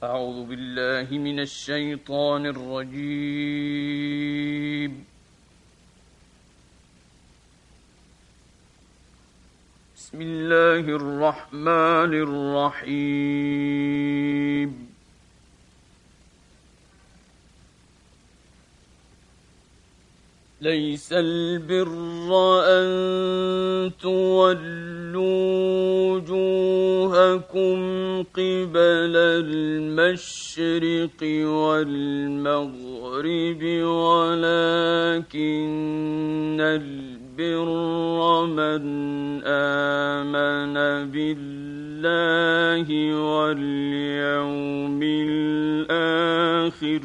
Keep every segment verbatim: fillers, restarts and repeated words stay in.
أعوذ بالله من الشيطان الرجيم. بسم الله الرحمن الرحيم. ليس البر أن تولوا وجوهكم قبل المشرق والمغرب ولكن البر من آمن بالله واليوم الآخر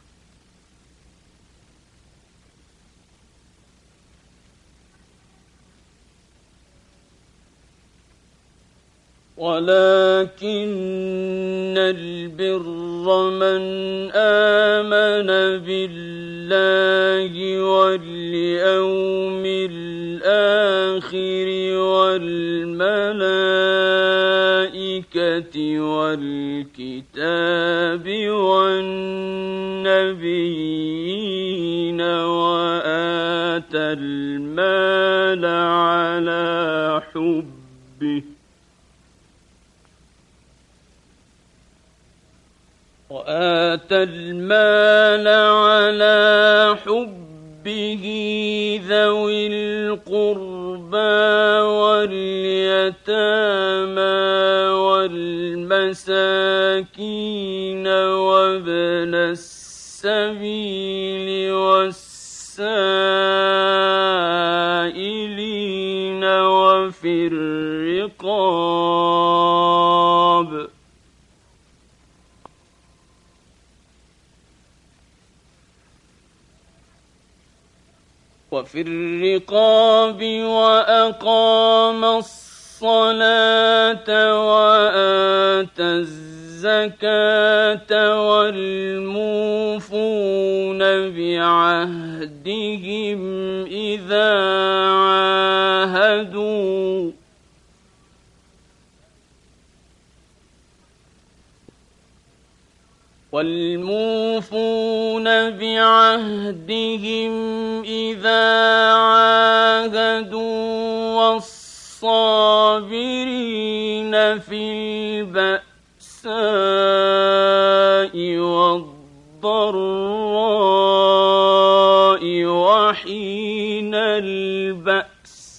ولكن البر من آمن بالله واليوم الآخر والملائكة والكتاب والنبيين وآتى المال على حبه وآتى المال على حبه ذوي القربى واليتامى والمساكين وابن السبيل والسائلين وفي الرقاب وفي الرقاب وأقام الصلاة وآتى الزكاة والموفون بعهدهم إذا عاهدوا والموفون بعهدهم إذا عاهدوا والصابرين في البأساء والضراء وحين البأس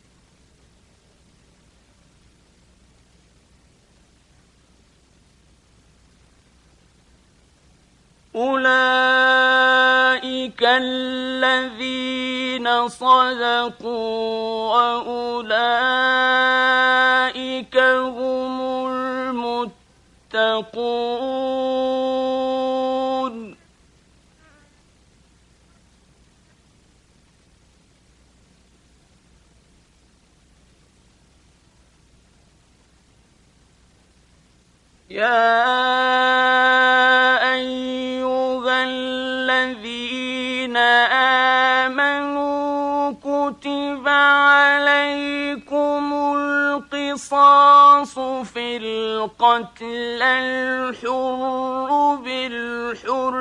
أولئك الذين صدقوا وأولئك هم المتقون يا كتب عليكم القصاص في القتل الحر بالحر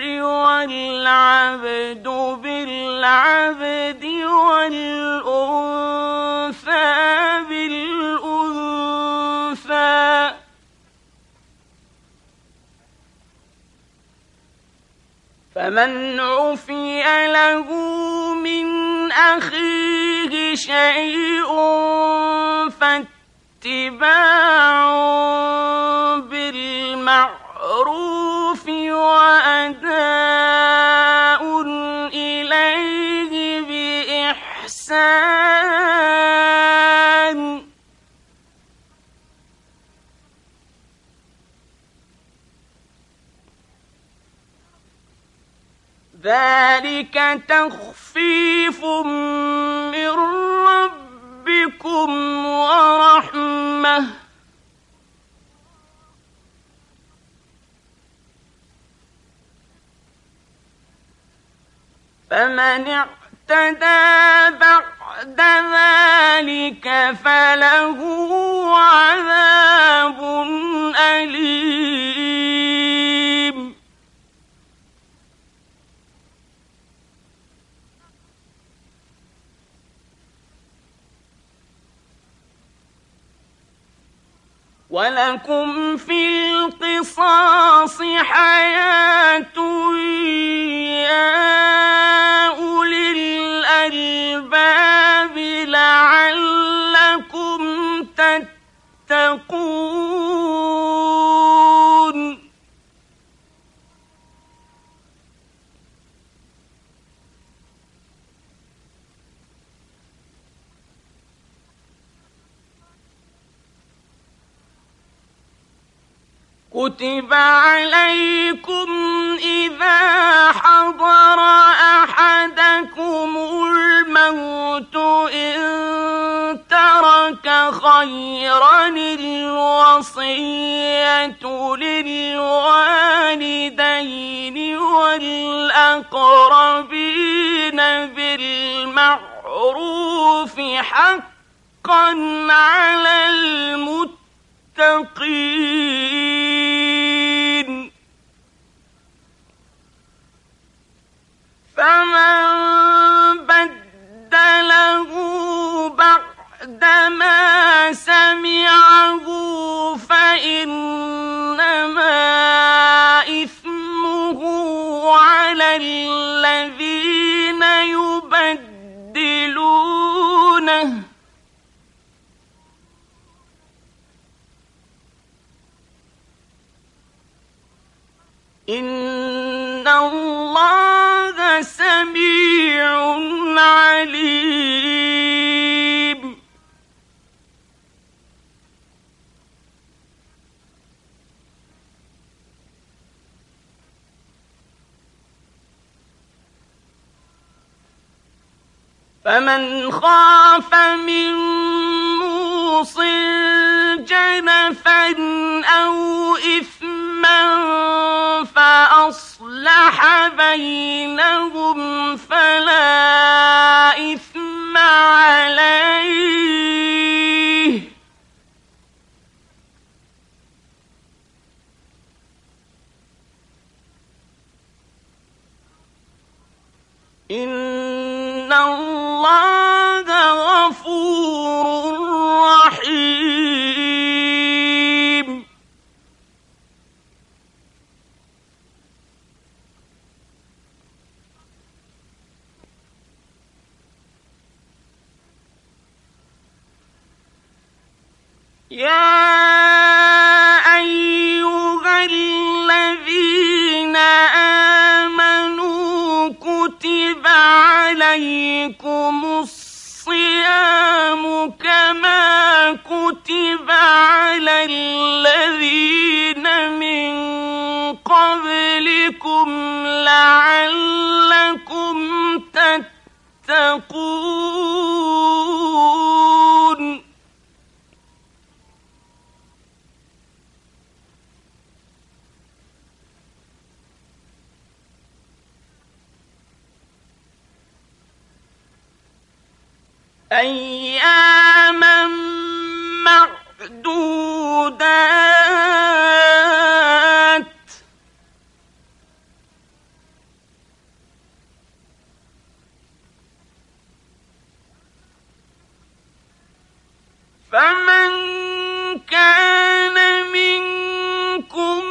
والعبد بالعبد والأنثى بالأنثى فمن عفي له من أخيه شيء فاتباع بالمعروف وأداء إليه بإحسان ذلك تخفيف من ربكم ورحمة فمن اعتدى بعد ذلك فله عذاب أليم ولكم في القصاص حياة يا أولي الألباب لعلكم تتقون. كتب عليكم إذا حضر أحدكم الموت إن ترك خيرا الوصية للوالدين والأقربين بالمعروف حقا على المتقين. فمن بدله بعدما سمعه فإنما إثمه على الذين يبدلونه إن الله سميع عليم. فمن خاف من موصٍ جنفا أو إثما فأصلح بينهم فلا إثم عليه إن الله غفور رحيم. يا أيها الذين آمنوا كتب عليكم الصيام كما كتب على الذين من قبلكم لعلكم تتقون. أياما معدودات فمن كان منكم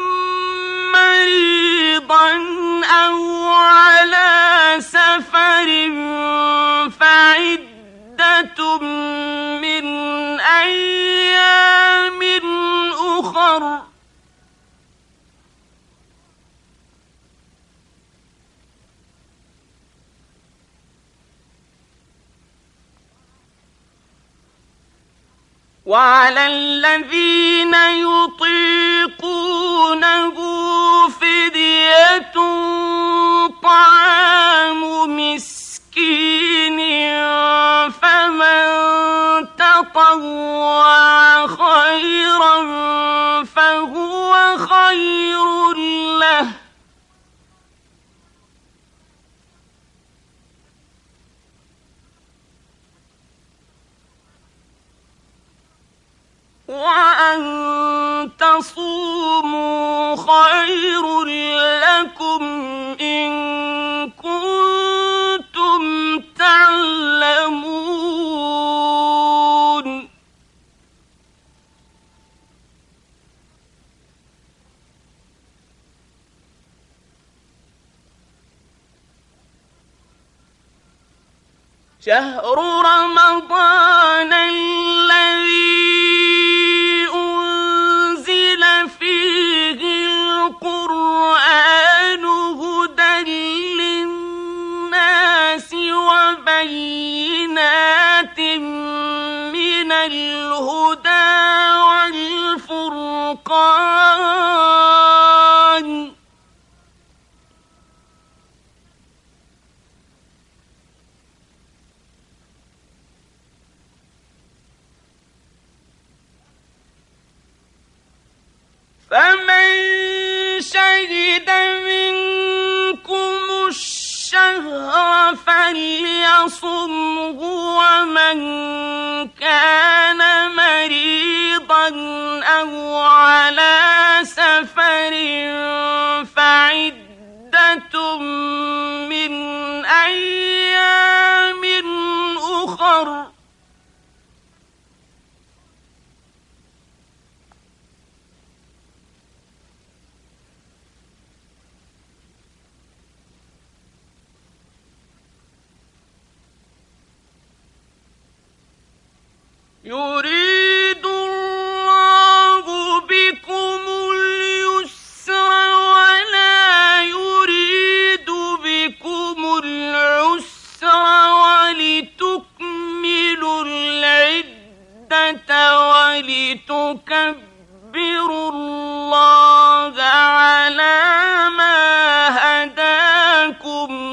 مريضا أو على سفر فعد من أيام أخر وعلى الذين يطيقونه فدية طعام مسكين فمن تطوع خيرا فهو خير له وأن تصوموا خير لكم إن كنتم تعلمون. شهر رمضان الذي أنزل فيه القرآن هدى للناس وبينات من الهدى والفرقان فمن شهد منكم الشهر فليصمه ومن كان مريضا أو على سفر فعدة من أيام أخر يريد الله بكم اليسر ولا يريد بكم العسر ولتكملوا العدة ولتكبروا الله على ما هداكم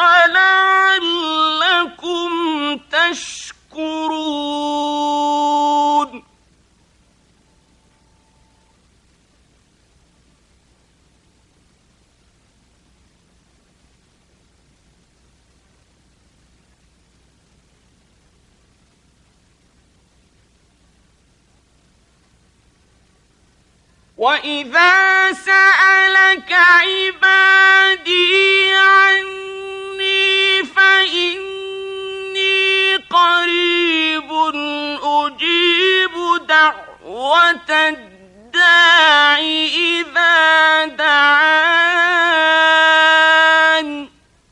ولعلكم تشكرون. وَإِذَا سَأَلَكَ عِبَادِي عَنِّي فَإِنِّي قَرِيبٌ أُجِيبُ دَعْوَةَ الدَّاعِ إِذَا دَعَانِ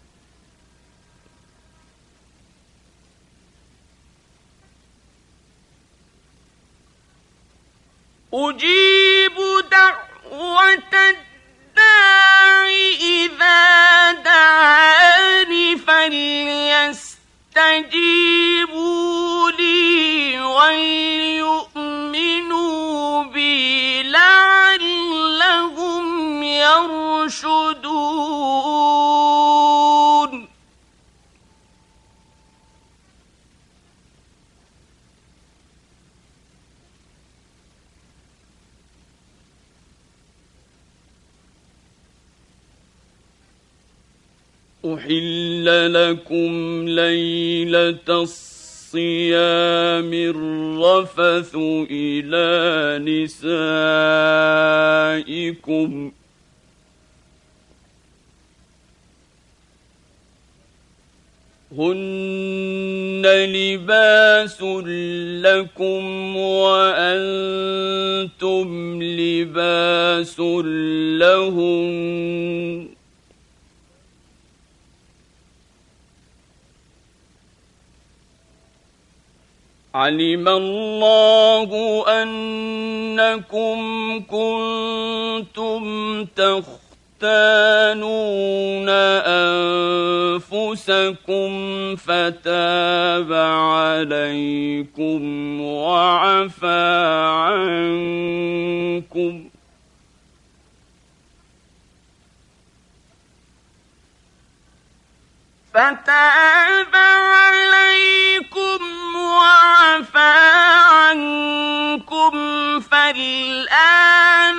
أُجِيبُ دعوة الداع إذا دعاني فليستجيبوا لي وليؤمنوا بي لعلهم يرشدون. أحل لكم ليلة الصيام الرفث إلى نسائكم هن لباس لكم وأنتم لباس لهن علم الله أنكم كنتم تختانون أنفسكم فتاب عليكم وعفى عنكم فتاب عليكم وعفى عنكم فالآن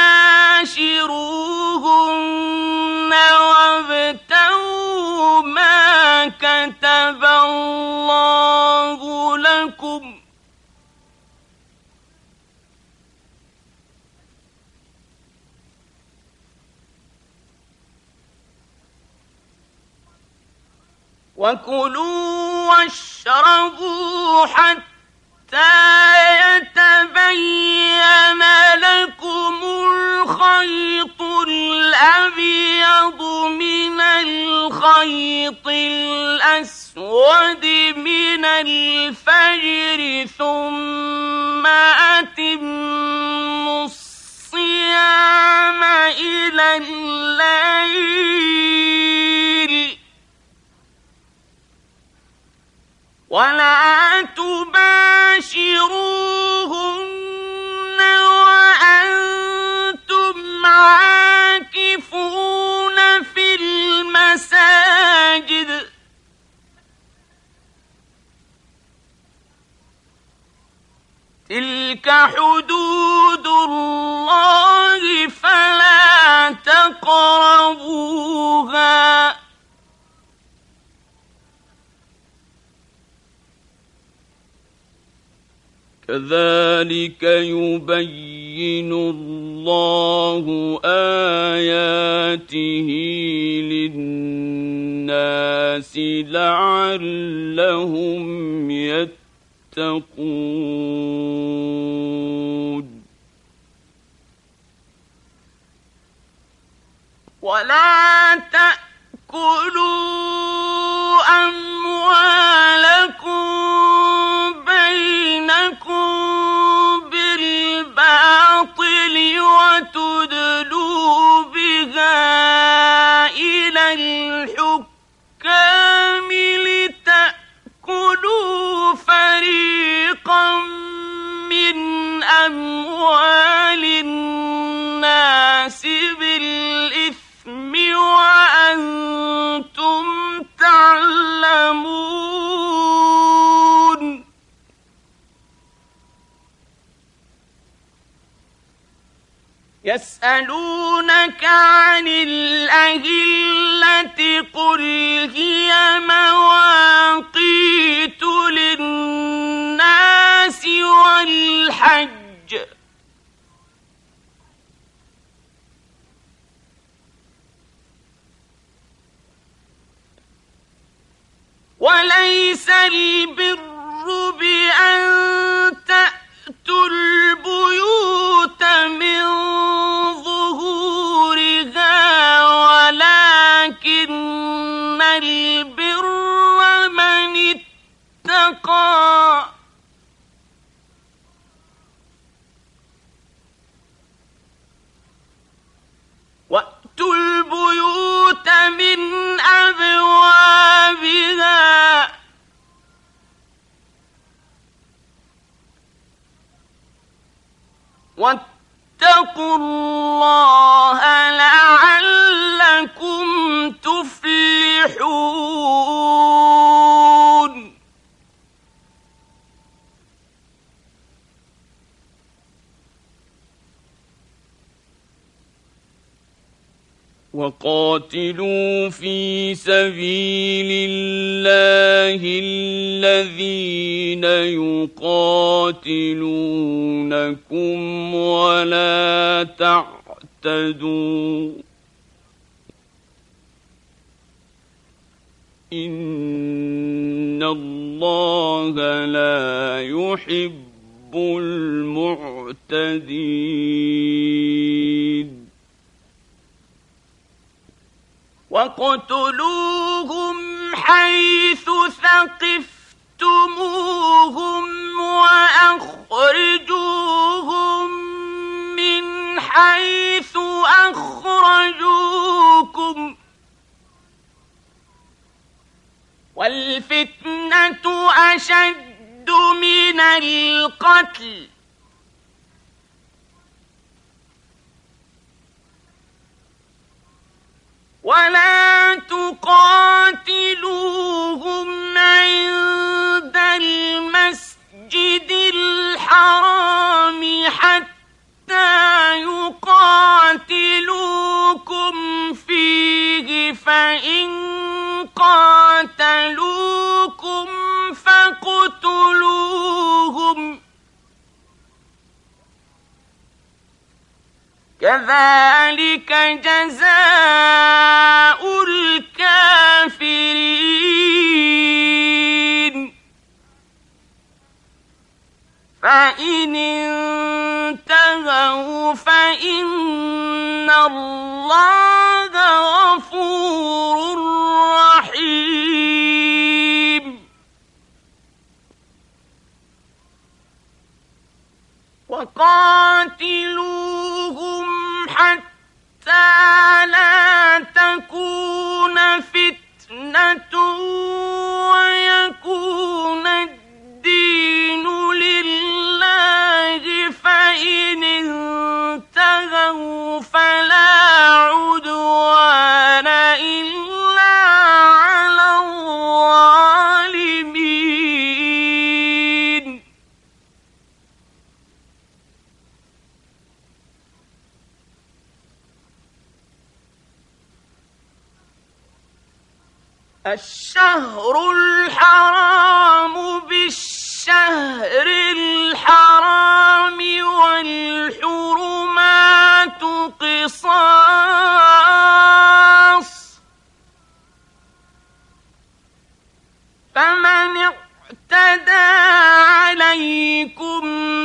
باشروهن وابتغوا ما كتب الله لكم وكلوا واشربوا حتى يتبين لكم الخيط الأبيض الأبيض من الخيط الأسود من الفجر ثم أتموا الصيام إلى الليل ولا تباشروهن وأنتم عاكفون في المساجد تلك حدود الله فلا تقربوها كذلك يبين الله آياته للناس لعلهم يتقون ولا تأكلوا أموالكم بينكم بالباطل وتدلوا بها إلى الحكام لتأكلوا فريقا من أموال الناس بالإثم وأنتم تعلمون يسألونك عن الأهلة قل هي مواقيت للناس والحج وليس البر بأن تأتوا البيوت من ظهورها ولكن البر من اتقى وأتوا البيوت من أبوابها واتقوا الله لعلكم تفلحون وقاتلوا في سبيل الله الذين يقاتلونكم ولا تعتدوا إن الله لا يحب المعتدين وَاقْتُلُوهُمْ حَيْثُ ثَقِفْتُمُوهُمْ وَأَخْرِجُوهُمْ مِنْ حَيْثُ أَخْرَجُوكُمْ وَالْفِتْنَةُ أَشَدُّ مِنَ الْقَتْلِ ولا تقاتلوهم عند المسجد الحرام حتى يقاتلوكم فيه فإن قاتلوكم فاقتلوهم كذلك جزاء الكافرين فإن انتهوا فإن الله وقاتلوهم حتى لا تكون فتنة ويكون الدين لله، فإن انتهوا فلا عدوان إلا على الظالمين. الشهر الحرام بالشهر الحرام والحرمات قصاص، فمن اعتدى عليكم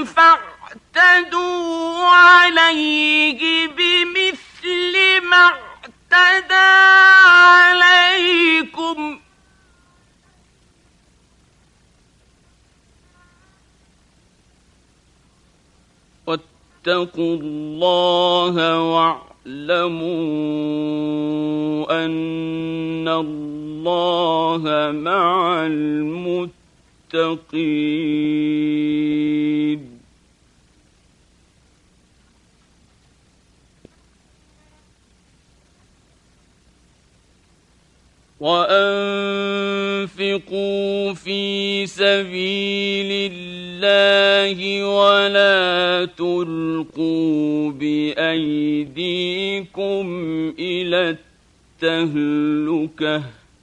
فاعتدوا عليه بمثل ما اعتدى عليكم، واتقوا الله واعلموا أن الله مع المتقين. وأنفقوا في سبيل الله ولا تلقوا بأيديكم إلى التهلكة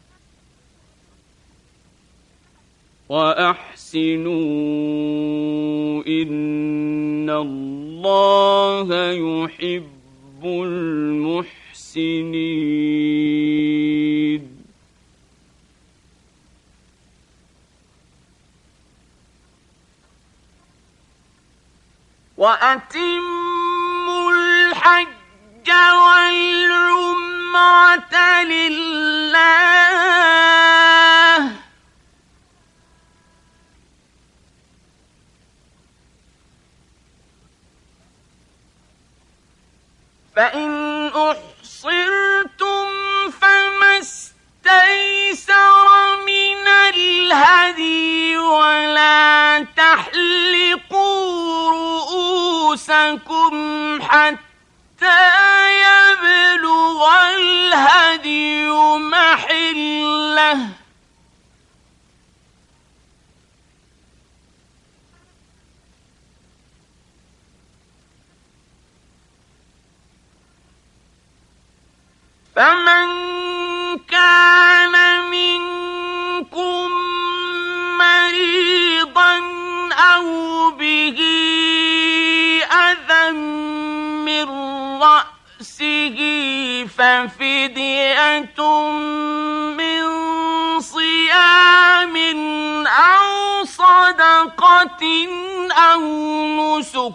وأحسنوا إن الله يحب المحسنين. وأتموا الحج والعمرة لله، فإن أحصرتم فما استيسر من الهدي، ولا تحلقوا رؤوسكم حتى يبلغ الهدي محله، فمن كان منكم مريضا أو به أذى من رأسه ففدية من صيام أو صدقة أو نسك،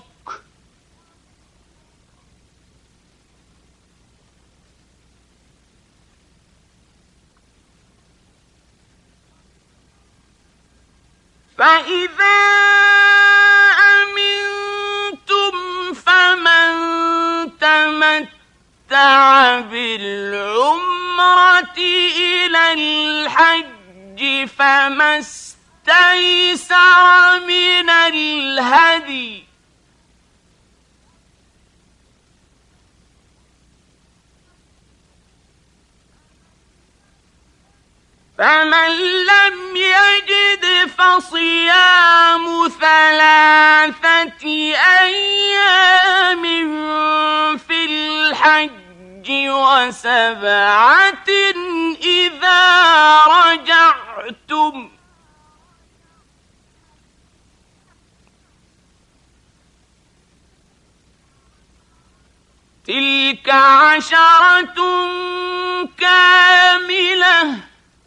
فإذا أمنتم فمن تمتع بالعمرة إلى الحج فما استيسر من الهدي، فمن لم يجد فصيام ثلاثة أيام في الحج وسبعة إذا رجعتم، تلك عشرة كاملة،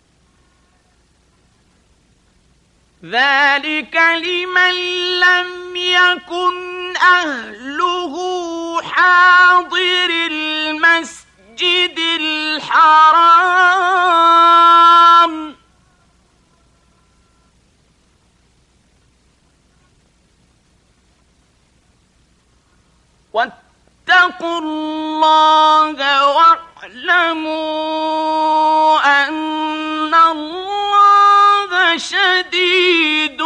ذلك لمن لم يكن أهله حاضر المسجد الحرام، واتقوا الله واعلموا أن الله شديد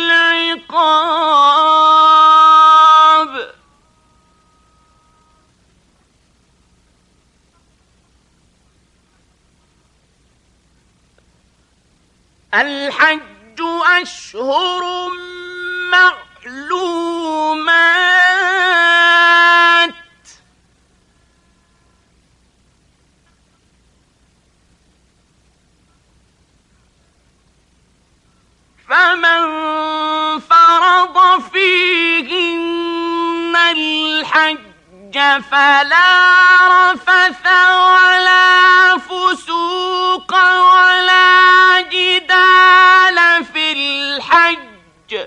العقاب. الحج أشهر معلومات، فمن فرض فيهن الحج فلا رفث ولا فسوق ولا جدال في الحج،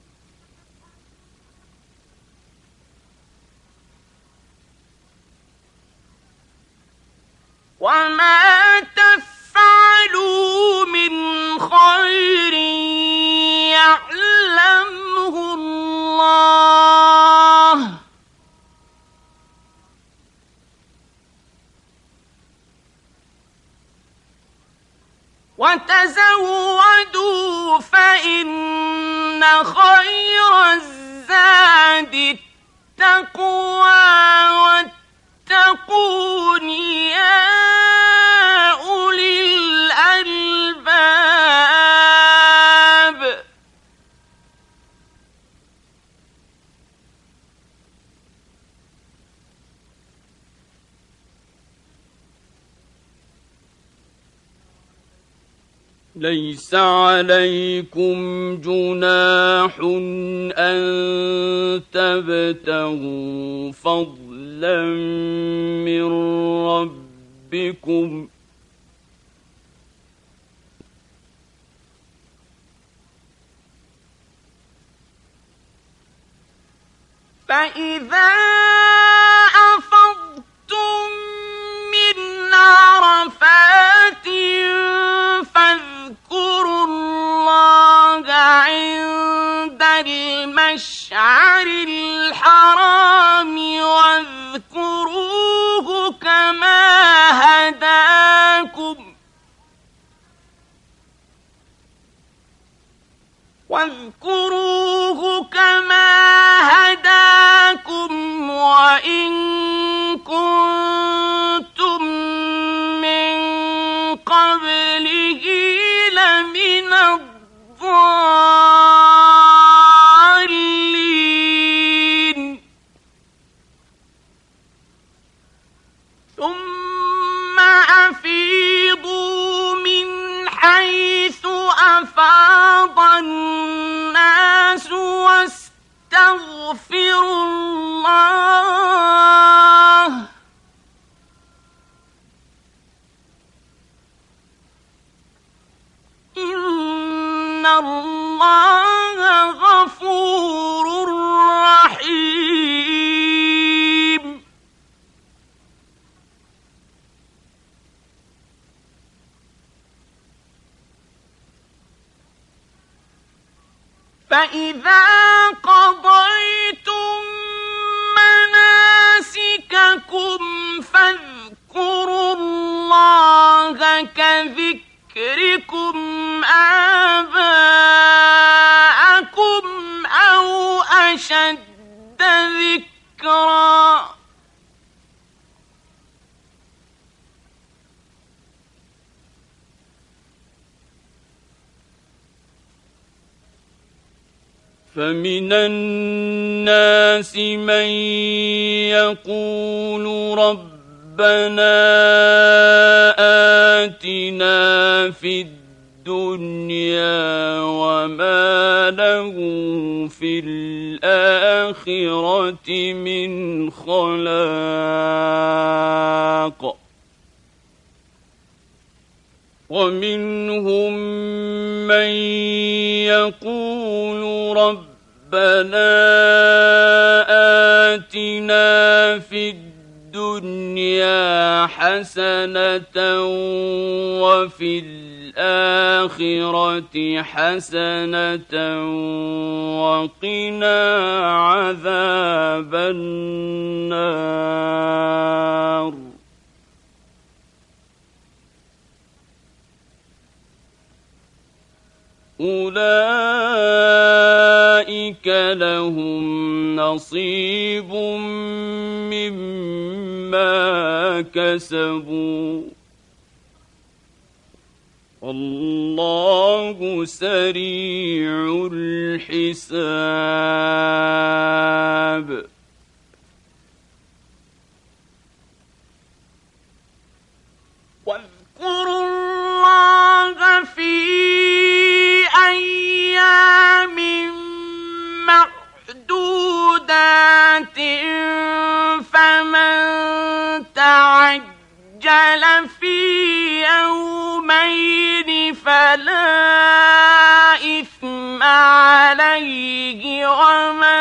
وما تفعلوا من خير يعلمه الله، وتزودوا فإن خير الزاد التقوى واتقون يا أولي الألباب. ليس عليكم جناح أن تبتغوا فضلا من ربكم، فإذا أفضتم من عرفات فاذكروا الله عند المشعر الحرام واذكروه كما هداكم واذكروه كما هداكم وإن كنتم من قبله لمن الضالين. ثم أفيضوا من حيث أفاض الناس واستغفروا الله إن الله غفور رحيم. فإذا قضيتم مناسككم فاذكروا الله كذكركم آباءكم أو أشد ذكرا، فمن الناس من يقول ربنا آتنا في الدنيا وما له في الآخرة من خلاق، ومنهم من يقول ربنا آتنا في الدنيا حسنة وفي الآخرة الْآخِرَةِ حَسَنَةً وَقِنَا عَذَابَ النَّارِ أُولَئِكَ لَهُمْ نَصِيبٌ مِّمَّا كَسَبُوا وَاللَّهُ سَرِيعُ الْحِسَابِ وَاذْكُرُوا اللَّهَ فِي أَيَّامٍ مَّعْدُودَاتٍ فَمَن تَعَجَّلَ فِي يَوْمَيْنِ فَلَا إِثْمَ عَلَيْهِ وَمَن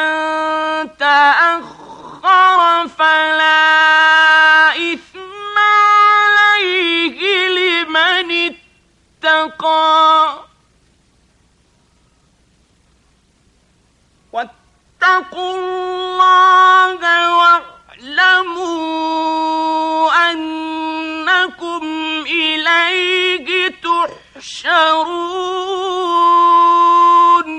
تَأَخَّرَ فَلَا إِثْمَ عَلَيْهِ لِمَنِ اتَّقَى وَاتَّقُوا اللَّهَ وَاعْلَمُوا أَنَّكُمْ إِلَيْهِ تُحْشَرُونَ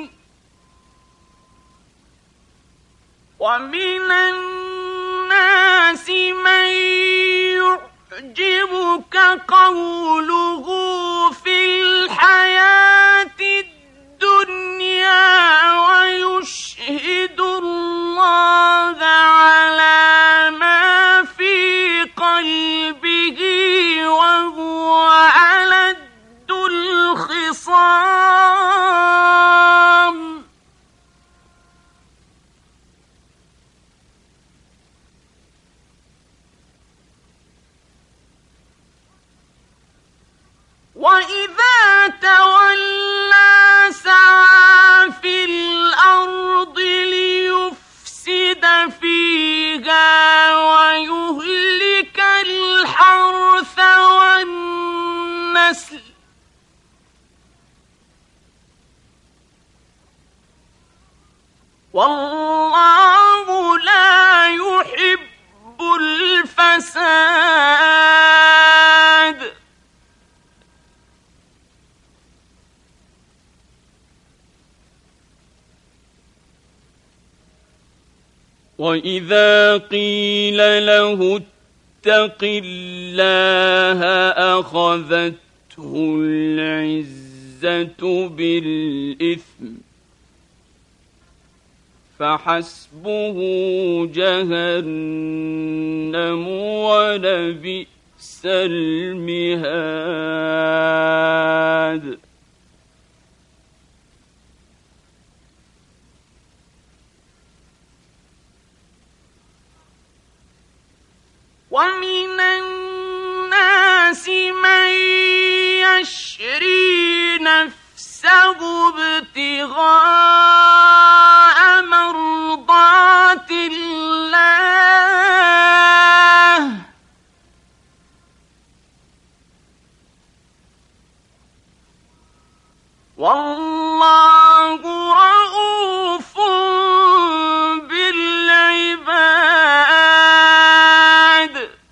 وَمِنَ النَّاسِ مَن يُعْجِبُكَ قَوْلُهُ فِي الْحَيَاةِ الدُّنْيَا وَيُشْهِدُ اللَّهَ عَلَى مَا فِي قَلْبِهِ وَهُوَ أَلَدُّ الْخِصَامِ وَإِذَا تَوَلَّى سَعَىٰ فِي الْأَرْضِ لِيُفْسِدَ فِيهَا وَيُهْلِكَ الْحَرْثَ وَالنَّسْلَ وَاللَّهُ لَا يُحِبُّ الْفَسَادَ وَإِذَا قِيلَ لَهُ اتَّقِ اللَّهَ أَخَذَتْهُ الْعِزَّةُ بِالْإِثْمِ فَحَسْبُهُ جَهَنَّمُ وَلَبِئْسَ الْمِهَادُ وَمِنَ النَّاسِ مَن يَشْرِي نَفْسَهُ ابْتِغَاءَ مَرْضَاتِ اللَّهِ وَاللَّهُ رَءُوفٌ بِالْعِبَادِ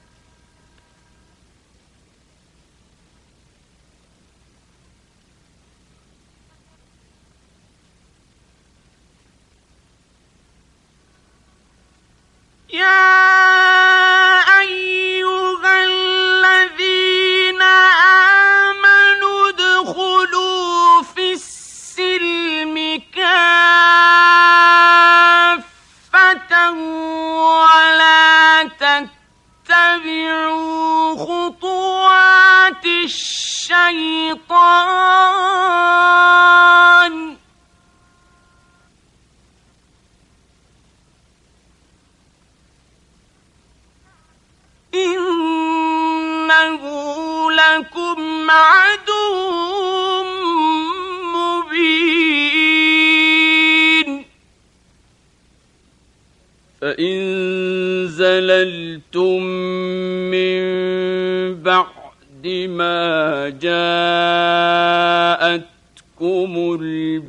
يَا أَيُّهَا الَّذِينَ آمَنُوا ادْخُلُوا فِي السِّلْمِ كَافَّةً وَلَا تَتَّبِعُوا خُطُوَاتِ الشَّيْطَانِ إِنَّهُ لَكُمْ عَدُوٌّ مُّبِينٌ فَإِن زَلَلْتُم مِّن بَعْدِ ما جاءتكم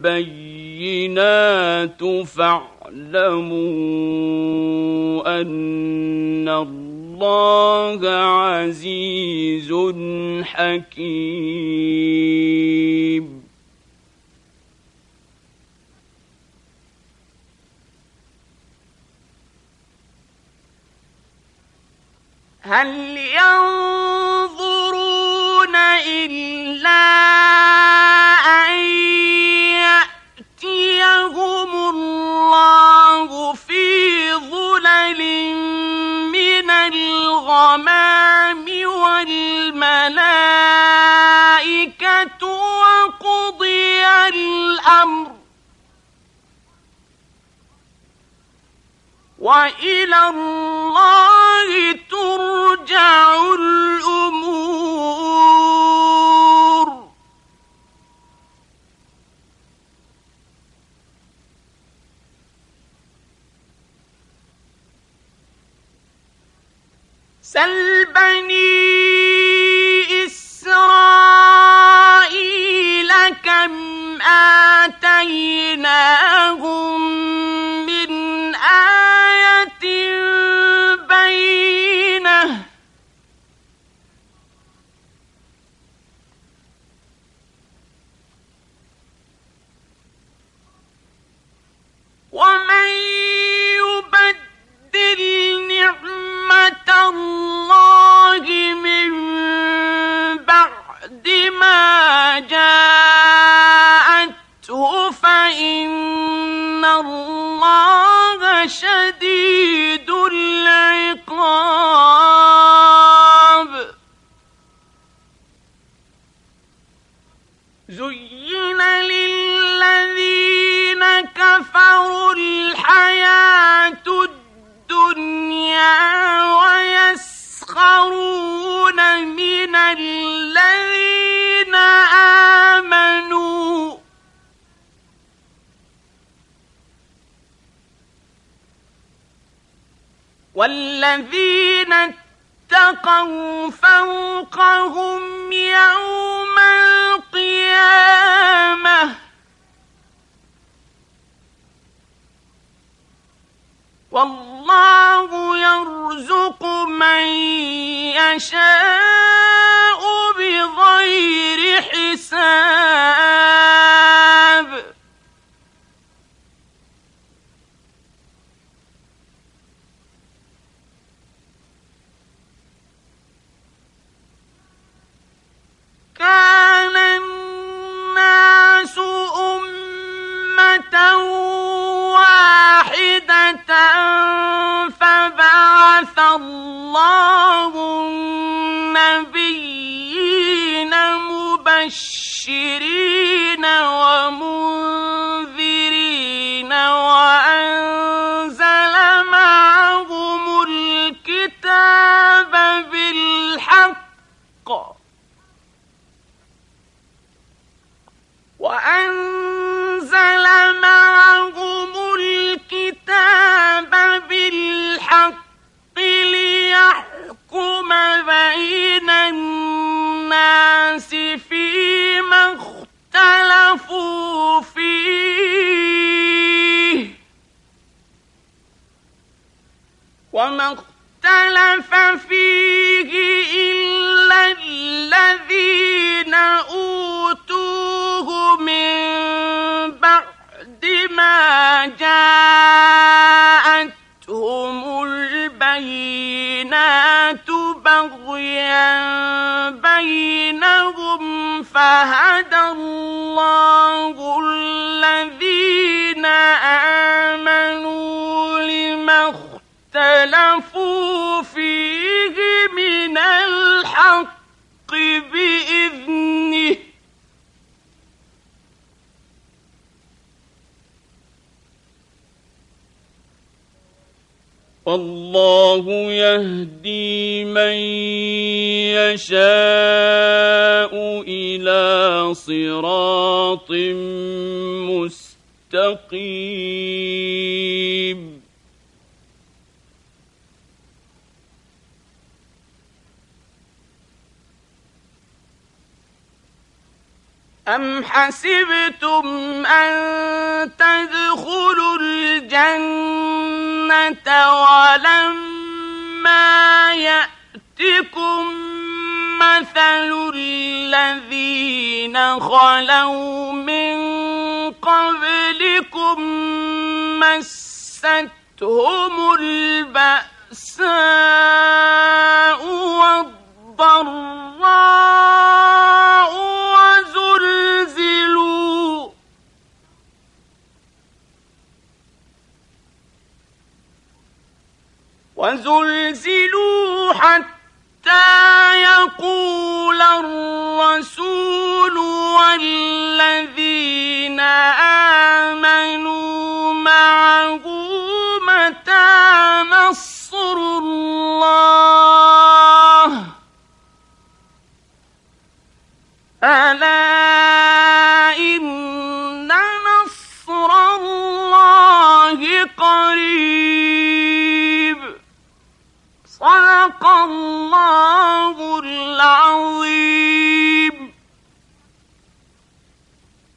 البينات فاعلموا أن الله عزيز حكيم. هل ينظرون إلا أن يأتيهم الله في ظلل من الغمام والملائكة وقضي الأمر وإلى الله ترجع الأمور. سل بني إسرائيل كم آتيناهم من آية بينة ومن يبدل نعمة الله من بعد ما جاءته فإن الله شديد العقاب. زين للذين كفروا الحياة الدنيا ويسخرون من الذين آمنوا والذين اتقوا فوقهم يوم القيامة والله يرزق من يشاء بغير حساب. كان الناس أمة واحدة فبعث الله النبيين مبشرين ومنذرين وأنزل معهم الكتاب بالحق وأنزل معهم الكتاب بالحق ليحكم بين الناس فيما اختلفوا فيه وما اختلف فيه إلا الذين أوتوه من بعد ما جاءتهم البينات بغيا بينهم فهدى الله الذين آمنوا لما اختلفوا فيه من الحق بإذنه والله يهدي من يشاء إلى صراط مستقيم. أم حسبتم أن تدخلوا الجنة ولما يأتكم مثل الذين خلوا من قبلكم مستهم البأساء والضراء وزلزلوا وزلزلوا حتى يقول الرسول والذين آمنوا معه متى نصر الله ألا إن نصر الله قريب صدق الله العظيم.